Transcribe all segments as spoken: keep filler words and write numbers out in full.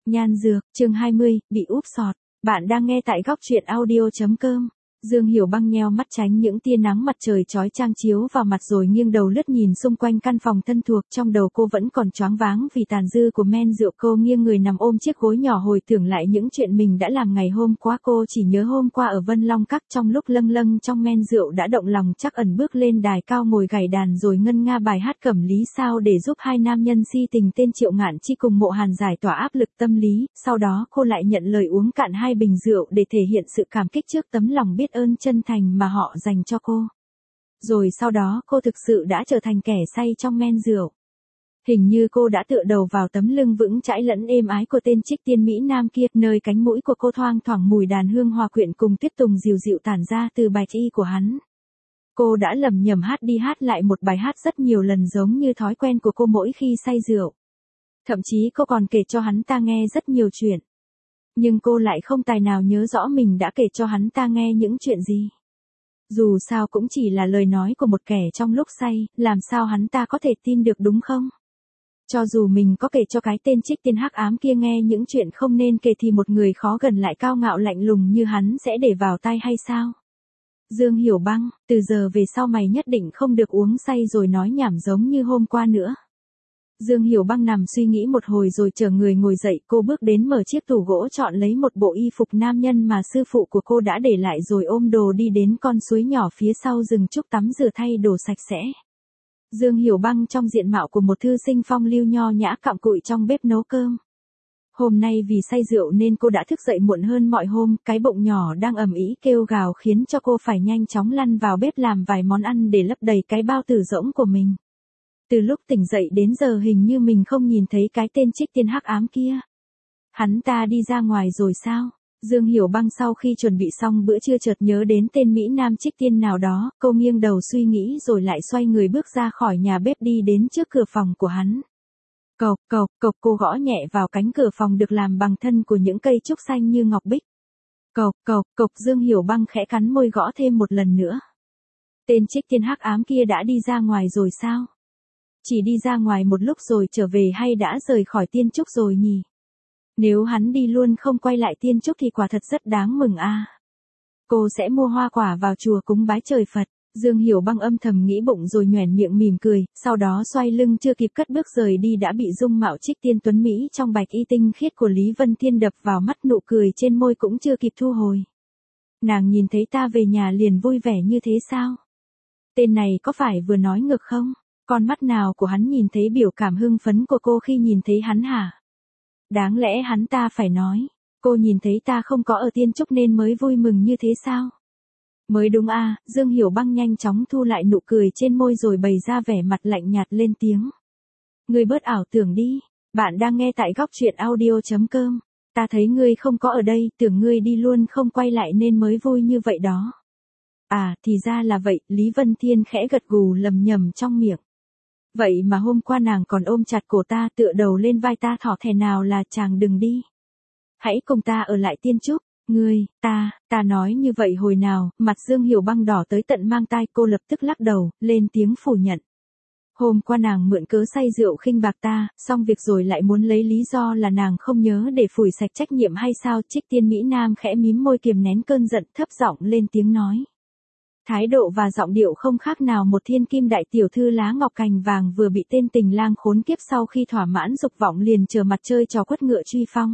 Nhan dược, chương hai mươi, bị úp sọt. Bạn đang nghe tại góc truyện audio chấm com. Dương Hiểu Băng nheo mắt tránh những tia nắng mặt trời chói chang chiếu vào mặt rồi nghiêng đầu lướt nhìn xung quanh căn phòng thân thuộc, trong đầu cô vẫn còn choáng váng vì tàn dư của men rượu. Cô nghiêng người nằm ôm chiếc gối nhỏ hồi tưởng lại những chuyện mình đã làm ngày hôm qua. Cô chỉ nhớ hôm qua ở Vân Long Các, trong lúc lâng lâng trong men rượu đã động lòng trắc ẩn bước lên đài cao ngồi gảy đàn rồi ngân nga bài hát Cẩm Lý Sao để giúp hai nam nhân si tình tên Triệu Ngạn Chi cùng Mộ Hàn giải tỏa áp lực tâm lý. Sau đó cô lại nhận lời uống cạn hai bình rượu để thể hiện sự cảm kích trước tấm lòng biết ơn chân thành mà họ dành cho cô. Rồi sau đó cô thực sự đã trở thành kẻ say trong men rượu. Hình như cô đã tựa đầu vào tấm lưng vững chãi lẫn êm ái của tên trích tiên Mỹ Nam kia, nơi cánh mũi của cô thoang thoảng mùi đàn hương hòa quyện cùng tuyết tùng dịu dịu tản ra từ bạch y của hắn. Cô đã lầm nhầm hát đi hát lại một bài hát rất nhiều lần giống như thói quen của cô mỗi khi say rượu. Thậm chí cô còn kể cho hắn ta nghe rất nhiều chuyện. Nhưng cô lại không tài nào nhớ rõ mình đã kể cho hắn ta nghe những chuyện gì. Dù sao cũng chỉ là lời nói của một kẻ trong lúc say, làm sao hắn ta có thể tin được đúng không? Cho dù mình có kể cho cái tên trích tiên hắc ám kia nghe những chuyện không nên kể thì một người khó gần lại cao ngạo lạnh lùng như hắn sẽ để vào tai hay sao? Dương Hiểu Băng, từ giờ về sau mày nhất định không được uống say rồi nói nhảm giống như hôm qua nữa. Dương Hiểu Băng nằm suy nghĩ một hồi rồi chờ người ngồi dậy, cô bước đến mở chiếc tủ gỗ chọn lấy một bộ y phục nam nhân mà sư phụ của cô đã để lại rồi ôm đồ đi đến con suối nhỏ phía sau rừng trúc tắm rửa thay đồ sạch sẽ. Dương Hiểu Băng trong diện mạo của một thư sinh phong lưu nho nhã cặm cụi trong bếp nấu cơm. Hôm nay vì say rượu nên cô đã thức dậy muộn hơn mọi hôm, cái bụng nhỏ đang ầm ĩ kêu gào khiến cho cô phải nhanh chóng lăn vào bếp làm vài món ăn để lấp đầy cái bao tử rỗng của mình. Từ lúc tỉnh dậy đến giờ hình như mình không nhìn thấy cái tên trích tiên hắc ám kia. Hắn ta đi ra ngoài rồi sao? Dương Hiểu Băng sau khi chuẩn bị xong bữa trưa chợt nhớ đến tên Mỹ Nam trích tiên nào đó, cô nghiêng đầu suy nghĩ rồi lại xoay người bước ra khỏi nhà bếp đi đến trước cửa phòng của hắn. Cộc cộc cộc, cô gõ nhẹ vào cánh cửa phòng được làm bằng thân của những cây trúc xanh như ngọc bích. Cộc cộc cộc, Dương Hiểu Băng khẽ cắn môi gõ thêm một lần nữa. Tên trích tiên hắc ám kia đã đi ra ngoài rồi sao? Chỉ đi ra ngoài một lúc rồi trở về hay đã rời khỏi Tiên Trúc rồi nhỉ? Nếu hắn đi luôn không quay lại Tiên Trúc thì quả thật rất đáng mừng a. À. Cô sẽ mua hoa quả vào chùa cúng bái trời Phật. Dương Hiểu Băng âm thầm nghĩ bụng rồi nhoẻn miệng mỉm cười, sau đó xoay lưng chưa kịp cất bước rời đi đã bị dung mạo trích tiên tuấn Mỹ trong bạch y tinh khiết của Lý Vân Thiên đập vào mắt, nụ cười trên môi cũng chưa kịp thu hồi. Nàng nhìn thấy ta về nhà liền vui vẻ như thế sao? Tên này có phải vừa nói ngược không? Con mắt nào của hắn nhìn thấy biểu cảm hưng phấn của cô khi nhìn thấy hắn hả? Đáng lẽ hắn ta phải nói, cô nhìn thấy ta không có ở Tiên Trúc nên mới vui mừng như thế sao? Mới đúng a. À, Dương Hiểu Băng nhanh chóng thu lại nụ cười trên môi rồi bày ra vẻ mặt lạnh nhạt lên tiếng. Ngươi bớt ảo tưởng đi, bạn đang nghe tại góc truyện audio chấm com. Ta thấy ngươi không có ở đây, tưởng ngươi đi luôn không quay lại nên mới vui như vậy đó. À, thì ra là vậy, Lý Vân Thiên khẽ gật gù lầm nhầm trong miệng. Vậy mà hôm qua nàng còn ôm chặt cổ ta tựa đầu lên vai ta thỏ thẻ nào là chàng đừng đi. Hãy cùng ta ở lại Tiên Trúc, ngươi, ta, ta nói như vậy hồi nào, mặt Dương Hiểu Băng đỏ tới tận mang tai, cô lập tức lắc đầu, lên tiếng phủ nhận. Hôm qua nàng mượn cớ say rượu khinh bạc ta, xong việc rồi lại muốn lấy lý do là nàng không nhớ để phủi sạch trách nhiệm hay sao? Trích tiên Mỹ Nam khẽ mím môi kiềm nén cơn giận, thấp giọng lên tiếng nói. Thái độ và giọng điệu không khác nào một thiên kim đại tiểu thư lá ngọc cành vàng vừa bị tên tình lang khốn kiếp sau khi thỏa mãn dục vọng liền chờ mặt chơi trò quất ngựa truy phong.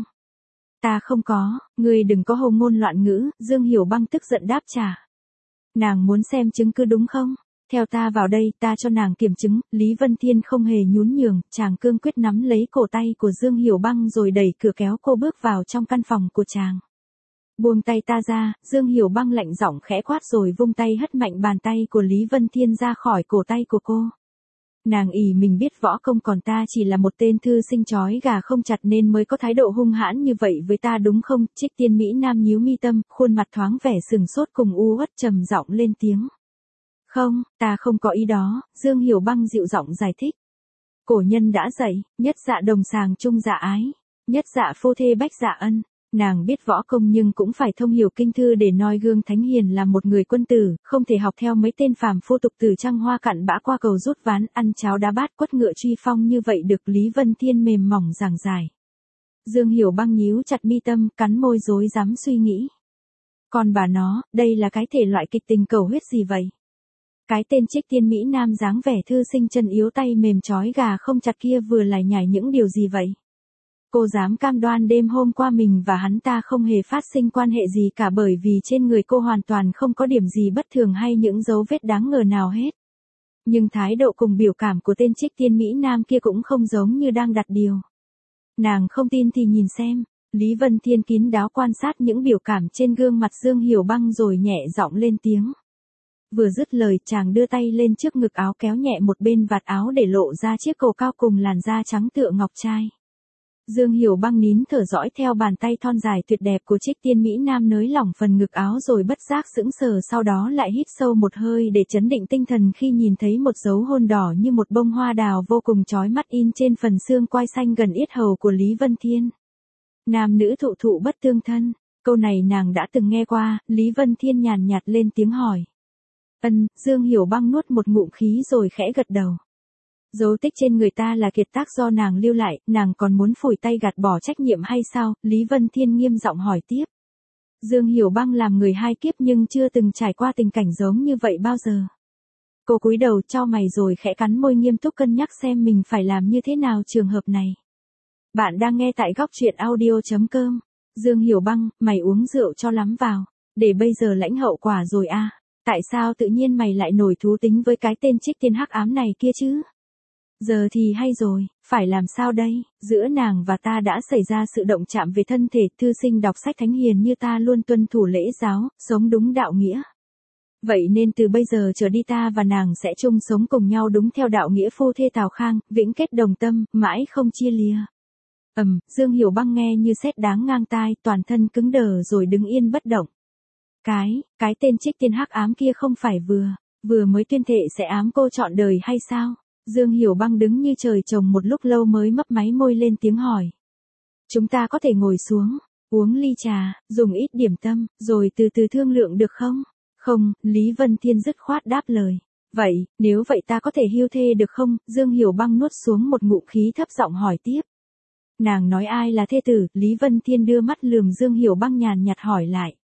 Ta không có, ngươi đừng có hồ ngôn loạn ngữ, Dương Hiểu Băng tức giận đáp trả. Nàng muốn xem chứng cứ đúng không? Theo ta vào đây, ta cho nàng kiểm chứng. Lý Vân Thiên không hề nhún nhường, chàng cương quyết nắm lấy cổ tay của Dương Hiểu Băng rồi đẩy cửa kéo cô bước vào trong căn phòng của chàng. Buông tay ta ra, Dương Hiểu Băng lạnh giọng khẽ quát rồi vung tay hất mạnh bàn tay của Lý Vân Thiên ra khỏi cổ tay của cô. Nàng ỷ mình biết võ công còn ta chỉ là một tên thư sinh chói gà không chặt nên mới có thái độ hung hãn như vậy với ta đúng không? Trích tiên Mỹ Nam nhíu mi tâm, khuôn mặt thoáng vẻ sừng sốt cùng u uất trầm giọng lên tiếng. Không, ta không có ý đó, Dương Hiểu Băng dịu giọng giải thích. Cổ nhân đã dạy, nhất dạ đồng sàng chung dạ ái, nhất dạ phô thê bách dạ ân. Nàng biết võ công nhưng cũng phải thông hiểu kinh thư để noi gương thánh hiền là một người quân tử, không thể học theo mấy tên phàm phu tục tử trăng hoa cặn bã qua cầu rút ván, ăn cháo đá bát quất ngựa truy phong như vậy được. Lý Vân Thiên mềm mỏng giảng giải. Dương Hiểu Băng nhíu chặt mi tâm, cắn môi rối rắm suy nghĩ. Còn bà nó, đây là cái thể loại kịch tình cầu huyết gì vậy? Cái tên Trích Tiên Mỹ Nam dáng vẻ thư sinh chân yếu tay mềm chói gà không chặt kia vừa lải nhải những điều gì vậy? Cô dám cam đoan đêm hôm qua mình và hắn ta không hề phát sinh quan hệ gì cả, bởi vì trên người cô hoàn toàn không có điểm gì bất thường hay những dấu vết đáng ngờ nào hết. Nhưng thái độ cùng biểu cảm của tên Trích Tiên Mỹ Nam kia cũng không giống như đang đặt điều. Nàng không tin thì nhìn xem. Lý Vân Thiên kín đáo quan sát những biểu cảm trên gương mặt Dương Hiểu Băng rồi nhẹ giọng lên tiếng. Vừa dứt lời chàng đưa tay lên trước ngực áo kéo nhẹ một bên vạt áo để lộ ra chiếc cổ cao cùng làn da trắng tựa ngọc trai. Dương Hiểu Băng nín thở dõi theo bàn tay thon dài tuyệt đẹp của Trích Tiên Mỹ Nam nới lỏng phần ngực áo rồi bất giác sững sờ, sau đó lại hít sâu một hơi để trấn định tinh thần khi nhìn thấy một dấu hôn đỏ như một bông hoa đào vô cùng chói mắt in trên phần xương quai xanh gần yết hầu của Lý Vân Thiên. Nam nữ thụ thụ bất tương thân, câu này nàng đã từng nghe qua. Lý Vân Thiên nhàn nhạt lên tiếng hỏi. Ân, Dương Hiểu Băng nuốt một ngụm khí rồi khẽ gật đầu. Dấu tích trên người ta là kiệt tác do nàng lưu lại, nàng còn muốn phủi tay gạt bỏ trách nhiệm hay sao? Lý Vân Thiên nghiêm giọng hỏi tiếp. Dương Hiểu Băng làm người hai kiếp nhưng chưa từng trải qua tình cảnh giống như vậy bao giờ. Cô cúi đầu chau mày rồi khẽ cắn môi nghiêm túc cân nhắc xem mình phải làm như thế nào trường hợp này. Bạn đang nghe tại góc truyện audio chấm com. Dương Hiểu Băng, mày uống rượu cho lắm vào, để bây giờ lãnh hậu quả rồi à? Tại sao tự nhiên mày lại nổi thú tính với cái tên Trích Tiên hắc ám này kia chứ? Giờ thì hay rồi, phải làm sao đây? Giữa nàng và ta đã xảy ra sự động chạm về thân thể, thư sinh đọc sách thánh hiền như ta luôn tuân thủ lễ giáo, sống đúng đạo nghĩa. Vậy nên từ bây giờ trở đi ta và nàng sẽ chung sống cùng nhau đúng theo đạo nghĩa phu thê tào khang, vĩnh kết đồng tâm, mãi không chia lìa. Ầm, um, Dương Hiểu Băng nghe như sét đáng ngang tai, toàn thân cứng đờ rồi đứng yên bất động. Cái, cái tên Trích Tiên hắc ám kia không phải vừa, vừa mới tuyên thệ sẽ ám cô trọn đời hay sao? Dương Hiểu Băng đứng như trời trồng một lúc lâu mới mấp máy môi lên tiếng hỏi. Chúng ta có thể ngồi xuống, uống ly trà, dùng ít điểm tâm, rồi từ từ thương lượng được không? Không, Lý Vân Thiên dứt khoát đáp lời. Vậy, nếu vậy ta có thể hưu thê được không? Dương Hiểu Băng nuốt xuống một ngụm khí thấp giọng hỏi tiếp. Nàng nói ai là thê tử? Lý Vân Thiên đưa mắt lườm Dương Hiểu Băng nhàn nhạt hỏi lại.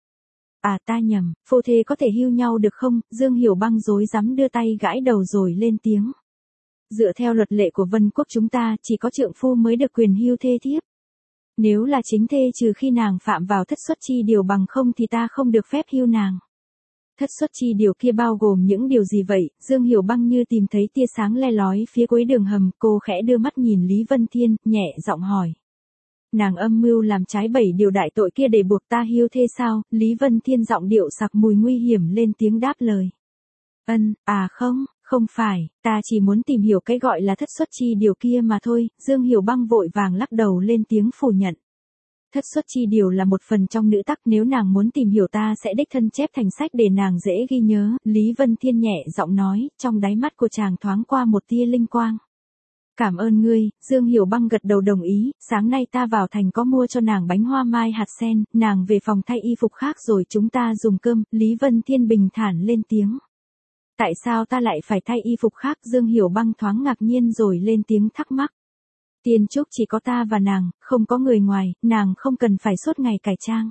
À ta nhầm, phu thê có thể hưu nhau được không? Dương Hiểu Băng rối rắm đưa tay gãi đầu rồi lên tiếng. Dựa theo luật lệ của Vân Quốc chúng ta, chỉ có trượng phu mới được quyền hưu thê thiếp. Nếu là chính thê trừ khi nàng phạm vào thất xuất chi điều, bằng không thì ta không được phép hưu nàng. Thất xuất chi điều kia bao gồm những điều gì vậy? Dương Hiểu Băng như tìm thấy tia sáng le lói phía cuối đường hầm, cô khẽ đưa mắt nhìn Lý Vân Thiên, nhẹ giọng hỏi. Nàng âm mưu làm trái bảy điều đại tội kia để buộc ta hưu thê sao? Lý Vân Thiên giọng điệu sặc mùi nguy hiểm lên tiếng đáp lời. Ân, à không, không phải, ta chỉ muốn tìm hiểu cái gọi là thất xuất chi điều kia mà thôi. Dương Hiểu Băng vội vàng lắc đầu lên tiếng phủ nhận. Thất xuất chi điều là một phần trong nữ tắc, nếu nàng muốn tìm hiểu ta sẽ đích thân chép thành sách để nàng dễ ghi nhớ. Lý Vân Thiên nhẹ giọng nói, trong đáy mắt của chàng thoáng qua một tia linh quang. Cảm ơn ngươi. Dương Hiểu Băng gật đầu đồng ý. Sáng nay ta vào thành có mua cho nàng bánh hoa mai hạt sen, nàng về phòng thay y phục khác rồi chúng ta dùng cơm. Lý Vân Thiên bình thản lên tiếng. Tại sao ta lại phải thay y phục khác? Dương Hiểu Băng thoáng ngạc nhiên rồi lên tiếng thắc mắc. Tiên trúc chỉ có ta và nàng, không có người ngoài, nàng không cần phải suốt ngày cải trang.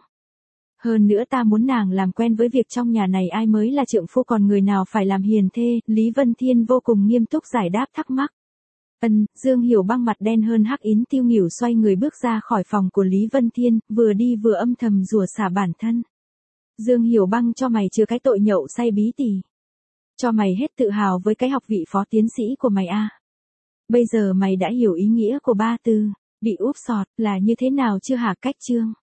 Hơn nữa ta muốn nàng làm quen với việc trong nhà này ai mới là trượng phu, còn người nào phải làm hiền thê. Lý Vân Thiên vô cùng nghiêm túc giải đáp thắc mắc. Ân, Dương Hiểu Băng mặt đen hơn hắc yến tiêu nghỉu xoay người bước ra khỏi phòng của Lý Vân Thiên, vừa đi vừa âm thầm rủa xả bản thân. Dương Hiểu Băng cho mày chừa cái tội nhậu say bí tỉ. Cho mày hết tự hào với cái học vị phó tiến sĩ của mày à. Bây giờ mày đã hiểu ý nghĩa của ba từ, bị úp sọt, là như thế nào chưa hả? Cách chương.